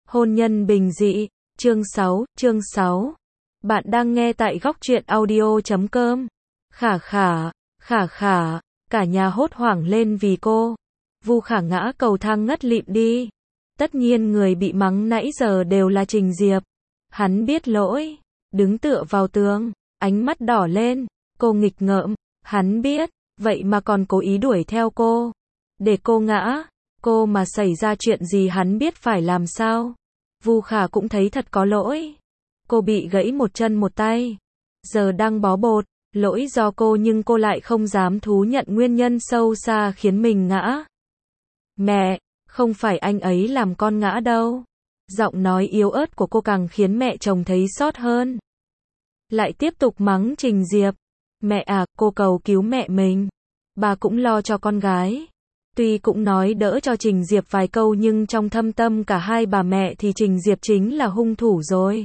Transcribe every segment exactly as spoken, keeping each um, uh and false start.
Hôn nhân bình dị, chương sáu, chương sáu. Bạn đang nghe tại góc truyện audio chấm com. Khả khả, khả khả, cả nhà hốt hoảng lên vì cô. Vu Khả ngã cầu thang ngất lịm đi. Tất nhiên người bị mắng nãy giờ đều là Trình Diệp. Hắn biết lỗi, đứng tựa vào tường, ánh mắt đỏ lên, cô nghịch ngợm, hắn biết, vậy mà còn cố ý đuổi theo cô. Để cô ngã, cô mà xảy ra chuyện gì hắn biết phải làm sao. Vu Khả cũng thấy thật có lỗi. Cô bị gãy một chân một tay, giờ đang bó bột, lỗi do cô nhưng cô lại không dám thú nhận nguyên nhân sâu xa khiến mình ngã. Mẹ, không phải anh ấy làm con ngã đâu. Giọng nói yếu ớt của cô càng khiến mẹ chồng thấy xót hơn. Lại tiếp tục mắng Trình Diệp. Mẹ à, cô cầu cứu mẹ mình. Bà cũng lo cho con gái. Tuy cũng nói đỡ cho Trình Diệp vài câu nhưng trong thâm tâm cả hai bà mẹ thì Trình Diệp chính là hung thủ rồi.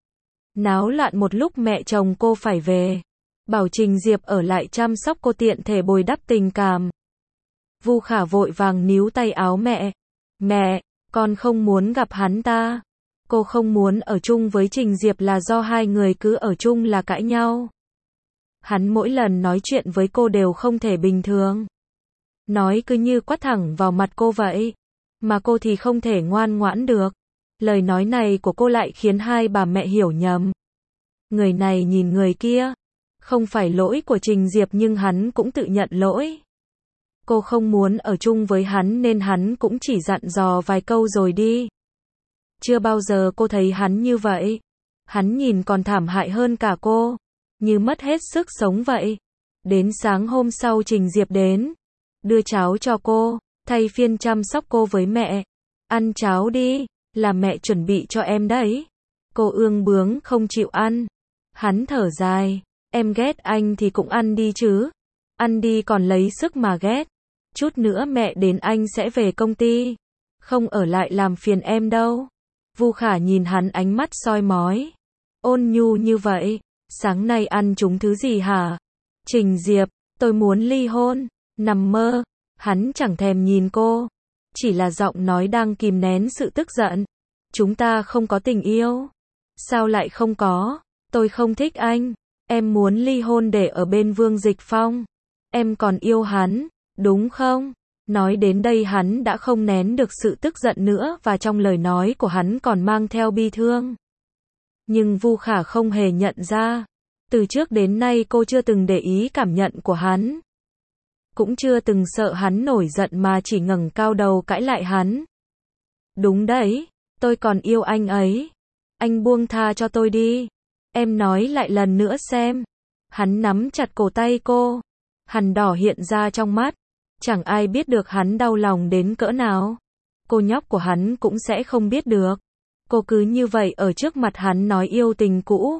Náo loạn một lúc mẹ chồng cô phải về. Bảo Trình Diệp ở lại chăm sóc cô tiện thể bồi đắp tình cảm. Vu Khả vội vàng níu tay áo mẹ. Mẹ, con không muốn gặp hắn ta. Cô không muốn ở chung với Trình Diệp là do hai người cứ ở chung là cãi nhau. Hắn mỗi lần nói chuyện với cô đều không thể bình thường. Nói cứ như quát thẳng vào mặt cô vậy. Mà cô thì không thể ngoan ngoãn được. Lời nói này của cô lại khiến hai bà mẹ hiểu nhầm. Người này nhìn người kia. Không phải lỗi của Trình Diệp nhưng hắn cũng tự nhận lỗi. Cô không muốn ở chung với hắn nên hắn cũng chỉ dặn dò vài câu rồi đi. Chưa bao giờ cô thấy hắn như vậy. Hắn nhìn còn thảm hại hơn cả cô. Như mất hết sức sống vậy. Đến sáng hôm sau Trình Diệp đến. Đưa cháo cho cô, thay phiên chăm sóc cô với mẹ. Ăn cháo đi, là mẹ chuẩn bị cho em đấy. Cô ương bướng không chịu ăn. Hắn thở dài, em ghét anh thì cũng ăn đi chứ. Ăn đi còn lấy sức mà ghét. Chút nữa mẹ đến anh sẽ về công ty. Không ở lại làm phiền em đâu. Vu Khả nhìn hắn ánh mắt soi mói. Ôn nhu như vậy, sáng nay ăn trúng thứ gì hả? Trình Diệp, tôi muốn ly hôn. Nằm mơ, hắn chẳng thèm nhìn cô. Chỉ là giọng nói đang kìm nén sự tức giận. Chúng ta không có tình yêu. Sao lại không có? Tôi không thích anh. Em muốn ly hôn để ở bên Vương Dịch Phong. Em còn yêu hắn, đúng không? Nói đến đây hắn đã không nén được sự tức giận nữa và trong lời nói của hắn còn mang theo bi thương. Nhưng Vu Khả không hề nhận ra. Từ trước đến nay cô chưa từng để ý cảm nhận của hắn. Cũng chưa từng sợ hắn nổi giận mà chỉ ngẩng cao đầu cãi lại hắn. Đúng đấy, tôi còn yêu anh ấy. Anh buông tha cho tôi đi. Em nói lại lần nữa xem. Hắn nắm chặt cổ tay cô. Hằn đỏ hiện ra trong mắt. Chẳng ai biết được hắn đau lòng đến cỡ nào. Cô nhóc của hắn cũng sẽ không biết được. Cô cứ như vậy ở trước mặt hắn nói yêu tình cũ.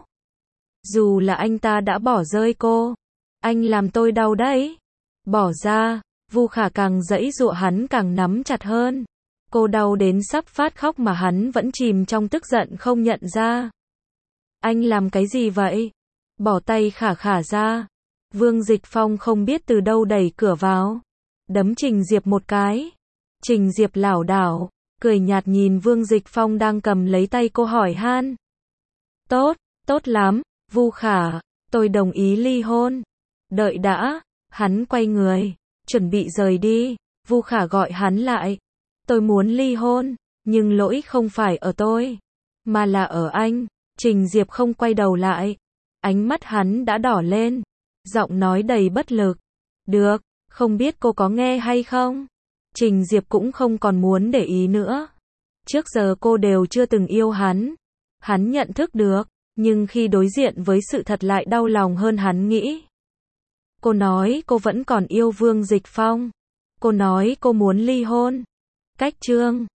Dù là anh ta đã bỏ rơi cô. Anh làm tôi đau đấy. Bỏ ra, Vu Khả càng giãy giụa hắn càng nắm chặt hơn. Cô đau đến sắp phát khóc mà hắn vẫn chìm trong tức giận không nhận ra. Anh làm cái gì vậy? Bỏ tay Khả Khả ra. Vương Dịch Phong không biết từ đâu đẩy cửa vào. Đấm Trình Diệp một cái. Trình Diệp lảo đảo, cười nhạt nhìn Vương Dịch Phong đang cầm lấy tay cô hỏi han. Tốt, tốt lắm, Vu Khả, tôi đồng ý ly hôn. Đợi đã. Hắn quay người, chuẩn bị rời đi. Vu Khả gọi hắn lại. Tôi muốn ly hôn, nhưng lỗi không phải ở tôi, mà là ở anh. Trình Diệp không quay đầu lại. Ánh mắt hắn đã đỏ lên. Giọng nói đầy bất lực. Được, không biết cô có nghe hay không? Trình Diệp cũng không còn muốn để ý nữa. Trước giờ cô đều chưa từng yêu hắn. Hắn nhận thức được, nhưng khi đối diện với sự thật lại đau lòng hơn hắn nghĩ. Cô nói cô vẫn còn yêu Vương Dịch Phong. Cô nói cô muốn ly hôn. Cách chương